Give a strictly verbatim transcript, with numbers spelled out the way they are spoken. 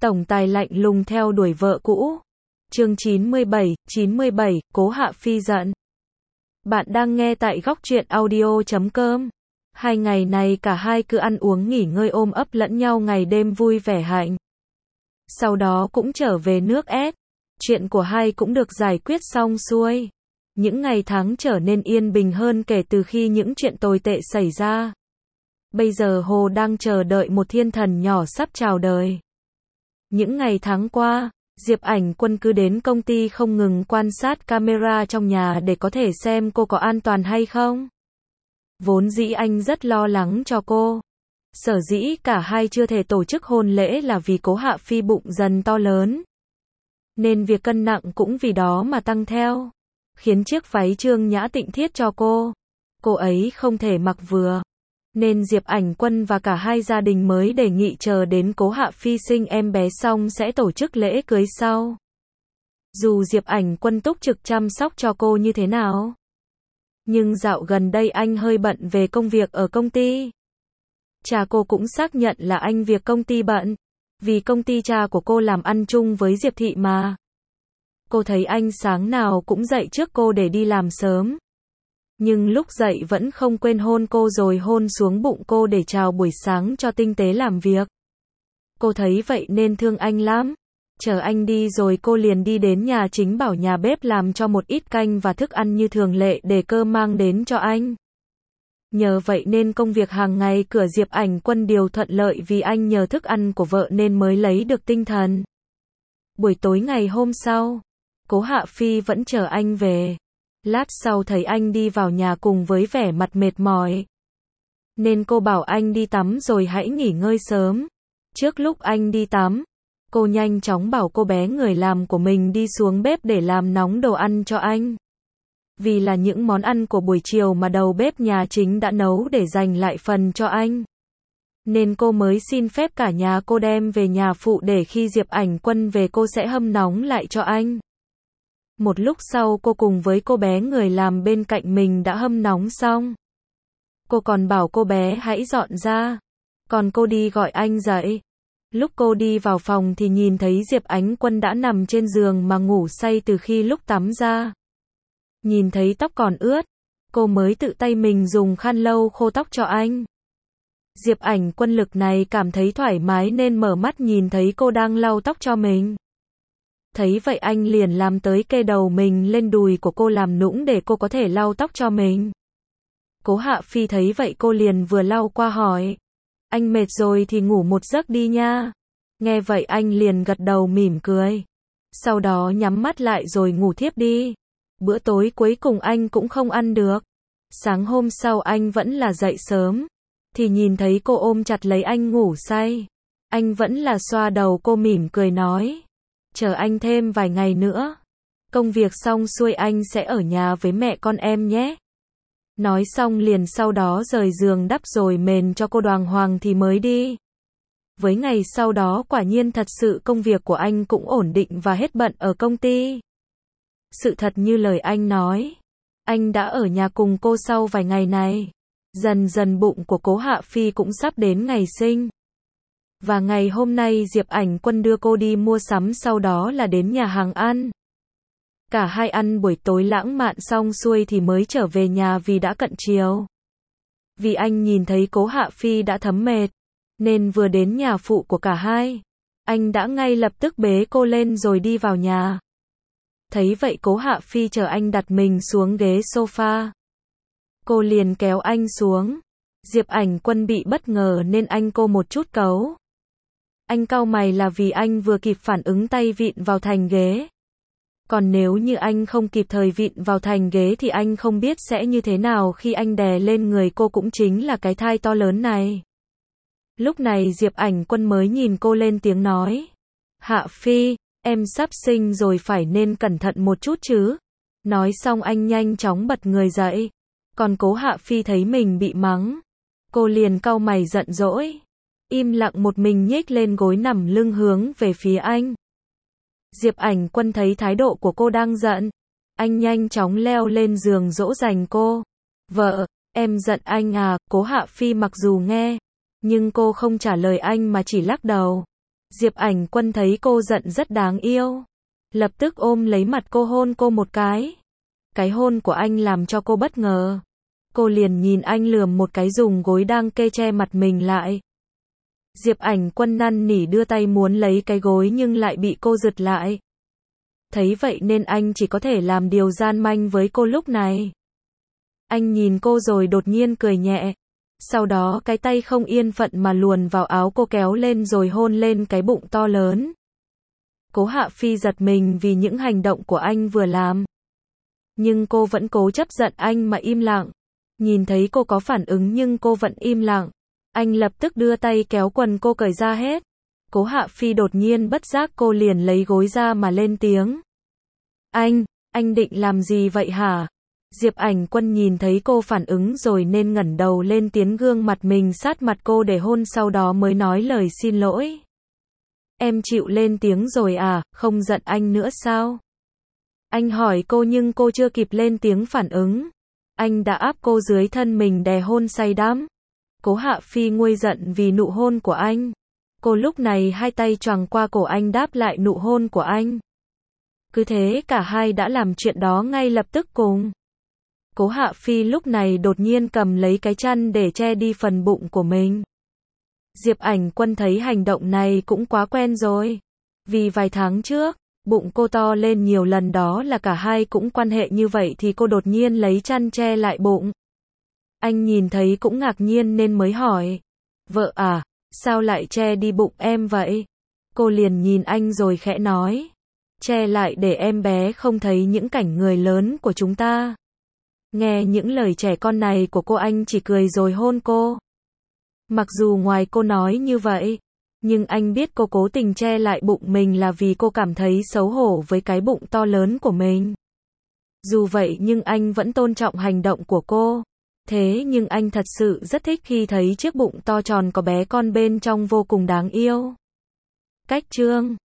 Tổng tài lạnh lùng theo đuổi vợ cũ. Chương chín mươi bảy, chín mươi bảy, Cố Hạ Phi giận. Bạn đang nghe tại góc truyện audio chấm com. Hai ngày này cả hai cứ ăn uống nghỉ ngơi ôm ấp lẫn nhau ngày đêm vui vẻ hạnh. Sau đó cũng trở về nước ép. Chuyện của hai cũng được giải quyết xong xuôi. Những ngày tháng trở nên yên bình hơn kể từ khi những chuyện tồi tệ xảy ra. Bây giờ Hồ đang chờ đợi một thiên thần nhỏ sắp chào đời. Những ngày tháng qua, Diệp Ảnh Quân cứ đến công ty không ngừng quan sát camera trong nhà để có thể xem cô có an toàn hay không. Vốn dĩ anh rất lo lắng cho cô. Sở dĩ cả hai chưa thể tổ chức hôn lễ là vì Cố Hạ Phi bụng dần to lớn. Nên việc cân nặng cũng vì đó mà tăng theo. Khiến chiếc váy Trương Nhã Tịnh thiết cho cô. Cô ấy không thể mặc vừa. Nên Diệp Ảnh Quân và cả hai gia đình mới đề nghị chờ đến Cố Hạ Phi sinh em bé xong sẽ tổ chức lễ cưới sau. Dù Diệp Ảnh Quân túc trực chăm sóc cho cô như thế nào, nhưng dạo gần đây anh hơi bận về công việc ở công ty. Cha cô cũng xác nhận là anh việc công ty bận, vì công ty cha của cô làm ăn chung với Diệp Thị mà. Cô thấy anh sáng nào cũng dậy trước cô để đi làm sớm. Nhưng lúc dậy vẫn không quên hôn cô rồi hôn xuống bụng cô để chào buổi sáng cho tinh tế làm việc. Cô thấy vậy nên thương anh lắm. Chờ anh đi rồi cô liền đi đến nhà chính bảo nhà bếp làm cho một ít canh và thức ăn như thường lệ để cơm mang đến cho anh. Nhờ vậy nên công việc hàng ngày của Diệp Ảnh Quân đều thuận lợi vì anh nhờ thức ăn của vợ nên mới lấy được tinh thần. Buổi tối ngày hôm sau, Cố Hạ Phi vẫn chờ anh về. Lát sau thấy anh đi vào nhà cùng với vẻ mặt mệt mỏi. Nên cô bảo anh đi tắm rồi hãy nghỉ ngơi sớm. Trước lúc anh đi tắm, cô nhanh chóng bảo cô bé người làm của mình đi xuống bếp để làm nóng đồ ăn cho anh. Vì là những món ăn của buổi chiều mà đầu bếp nhà chính đã nấu để dành lại phần cho anh. Nên cô mới xin phép cả nhà cô đem về nhà phụ để khi Diệp Ảnh Quân về cô sẽ hâm nóng lại cho anh. Một lúc sau cô cùng với cô bé người làm bên cạnh mình đã hâm nóng xong. Cô còn bảo cô bé hãy dọn ra. Còn cô đi gọi anh dậy. Lúc cô đi vào phòng thì nhìn thấy Diệp Ảnh Quân đã nằm trên giường mà ngủ say từ khi lúc tắm ra. Nhìn thấy tóc còn ướt, cô mới tự tay mình dùng khăn lau khô tóc cho anh. Diệp Ảnh Quân lực này cảm thấy thoải mái nên mở mắt nhìn thấy cô đang lau tóc cho mình. Thấy vậy anh liền làm tới kê đầu mình lên đùi của cô làm nũng để cô có thể lau tóc cho mình. Cố Hạ Phi thấy vậy cô liền vừa lau qua hỏi. Anh mệt rồi thì ngủ một giấc đi nha. Nghe vậy anh liền gật đầu mỉm cười. Sau đó nhắm mắt lại rồi ngủ thiếp đi. Bữa tối cuối cùng anh cũng không ăn được. Sáng hôm sau anh vẫn là dậy sớm. Thì nhìn thấy cô ôm chặt lấy anh ngủ say. Anh vẫn là xoa đầu cô mỉm cười nói. Chờ anh thêm vài ngày nữa. Công việc xong xuôi anh sẽ ở nhà với mẹ con em nhé. Nói xong liền sau đó rời giường đắp rồi mền cho cô đàng hoàng thì mới đi. Với ngày sau đó quả nhiên thật sự công việc của anh cũng ổn định và hết bận ở công ty. Sự thật như lời anh nói. Anh đã ở nhà cùng cô sau vài ngày này. Dần dần bụng của Cố Hạ Phi cũng sắp đến ngày sinh. Và ngày hôm nay Diệp Ảnh Quân đưa cô đi mua sắm sau đó là đến nhà hàng ăn. Cả hai ăn buổi tối lãng mạn xong xuôi thì mới trở về nhà vì đã cận chiều. Vì anh nhìn thấy Cố Hạ Phi đã thấm mệt, nên vừa đến nhà phụ của cả hai, anh đã ngay lập tức bế cô lên rồi đi vào nhà. Thấy vậy Cố Hạ Phi chờ anh đặt mình xuống ghế sofa. Cô liền kéo anh xuống. Diệp Ảnh Quân bị bất ngờ nên anh cô một chút cấu. Anh cau mày là vì anh vừa kịp phản ứng tay vịn vào thành ghế. Còn nếu như anh không kịp thời vịn vào thành ghế thì anh không biết sẽ như thế nào khi anh đè lên người cô cũng chính là cái thai to lớn này. Lúc này Diệp Ảnh Quân mới nhìn cô lên tiếng nói. Hạ Phi, em sắp sinh rồi phải nên cẩn thận một chút chứ. Nói xong anh nhanh chóng bật người dậy. Còn Cố Hạ Phi thấy mình bị mắng. Cô liền cau mày giận dỗi. Im lặng một mình nhếch lên gối nằm lưng hướng về phía anh. Diệp Ảnh Quân thấy thái độ của cô đang giận. Anh nhanh chóng leo lên giường dỗ dành cô. Vợ, em giận anh à, Cố Hạ Phi mặc dù nghe. Nhưng cô không trả lời anh mà chỉ lắc đầu. Diệp Ảnh Quân thấy cô giận rất đáng yêu. Lập tức ôm lấy mặt cô hôn cô một cái. Cái hôn của anh làm cho cô bất ngờ. Cô liền nhìn anh lườm một cái dùng gối đang kê che mặt mình lại. Diệp Ảnh Quân năn nỉ đưa tay muốn lấy cái gối nhưng lại bị cô giật lại. Thấy vậy nên anh chỉ có thể làm điều gian manh với cô lúc này. Anh nhìn cô rồi đột nhiên cười nhẹ. Sau đó cái tay không yên phận mà luồn vào áo cô kéo lên rồi hôn lên cái bụng to lớn. Cố Hạ Phi giật mình vì những hành động của anh vừa làm. Nhưng cô vẫn cố chấp giận anh mà im lặng. Nhìn thấy cô có phản ứng nhưng cô vẫn im lặng. Anh lập tức đưa tay kéo quần cô cởi ra hết. Cố Hạ Phi đột nhiên bất giác cô liền lấy gối ra mà lên tiếng. Anh, anh định làm gì vậy hả? Diệp Ảnh Quân nhìn thấy cô phản ứng rồi nên ngẩng đầu lên tiến gương mặt mình sát mặt cô để hôn sau đó mới nói lời xin lỗi. Em chịu lên tiếng rồi à, không giận anh nữa sao? Anh hỏi cô nhưng cô chưa kịp lên tiếng phản ứng. Anh đã áp cô dưới thân mình đè hôn say đắm. Cố Hạ Phi nguôi giận vì nụ hôn của anh. Cô lúc này hai tay choàng qua cổ anh đáp lại nụ hôn của anh. Cứ thế cả hai đã làm chuyện đó ngay lập tức cùng. Cố Hạ Phi lúc này đột nhiên cầm lấy cái chăn để che đi phần bụng của mình. Diệp Ảnh Quân thấy hành động này cũng quá quen rồi. Vì vài tháng trước, bụng cô to lên nhiều lần đó là cả hai cũng quan hệ như vậy thì cô đột nhiên lấy chăn che lại bụng. Anh nhìn thấy cũng ngạc nhiên nên mới hỏi. Vợ à, sao lại che đi bụng em vậy? Cô liền nhìn anh rồi khẽ nói. Che lại để em bé không thấy những cảnh người lớn của chúng ta. Nghe những lời trẻ con này của cô anh chỉ cười rồi hôn cô. Mặc dù ngoài cô nói như vậy, nhưng anh biết cô cố tình che lại bụng mình là vì cô cảm thấy xấu hổ với cái bụng to lớn của mình. Dù vậy nhưng anh vẫn tôn trọng hành động của cô. Thế nhưng anh thật sự rất thích khi thấy chiếc bụng to tròn có bé con bên trong vô cùng đáng yêu. Cách chương